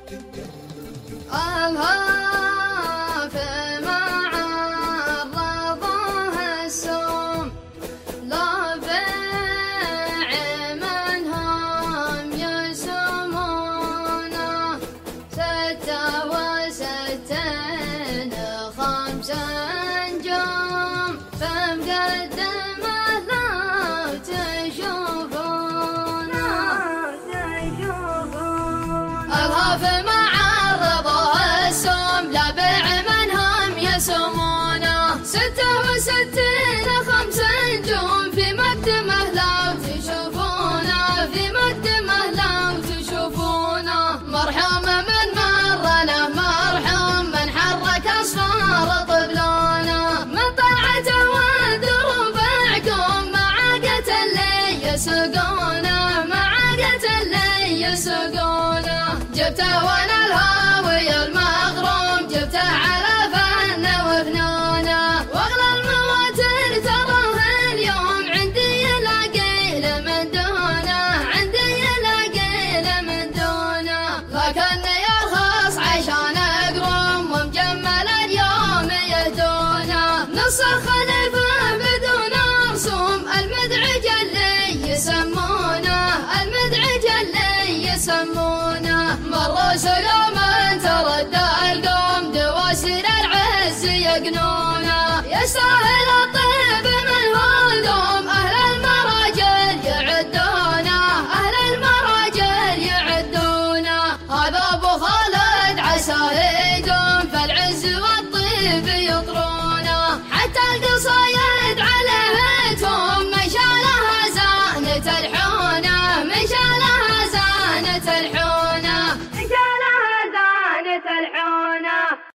الهاف مع الرضا السوم لا بيع منهم يسمونه 66 5 نجوم فمقدمه لو تشوفونه الهاف مع الرضا السوم لا بيع منهم يسمونه 66 5 نجوم في مقدمه لو تشوفونه في مقدمه لو تشوفونه مرحوم من مرنا مرحوم من حرك اصفار طبلونه من طلعته ودروب عقوم معاقة اللي يسقونه معاقة اللي يسقونه جبته وانا الهاوي المغروم جبته على فن وفنونه واغلى المواتر تراه اليوم عندي يلاقي له من دونه عندي يلاقي له من دونه لكني ارخص عشان اقروم ومجمل اليوم يهدونه نص الخليفه بدون رسوم المدعج اللي يسمونه المدعج اللي يسمونه مروا سلام ترد القوم دواسر العز يقنونه يستاهل الطيب من هدوم اهل المراجل يعدونه اهل المراجل يعدونه هذا ابو خالد عساه يدوم فالعز والطيب يطرونه حتى القصايد عليهتهم من شالها زانت الحونه من شالها زانت الحونه من شالها زانت الحونه